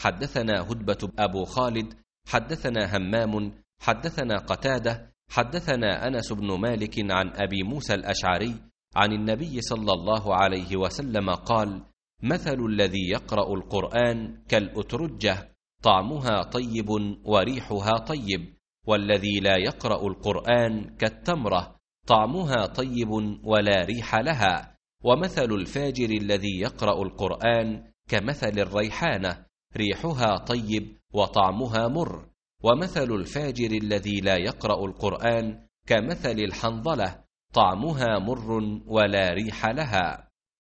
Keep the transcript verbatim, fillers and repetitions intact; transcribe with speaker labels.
Speaker 1: حدثنا هدبة أبو خالد حدثنا همام حدثنا قتادة حدثنا أنس بن مالك عن أبي موسى الأشعري عن النبي صلى الله عليه وسلم قال: مثل الذي يقرأ القرآن كالأترجة طعمها طيب وريحها طيب، والذي لا يقرأ القرآن كالتمرة طعمها طيب ولا ريح لها. ومثل الفاجر الذي يقرأ القرآن كمثل الريحانة ريحها طيب وطعمها مر. ومثل الفاجر الذي لا يقرأ القرآن كمثل الحنظلة طعمها مر ولا ريح لها.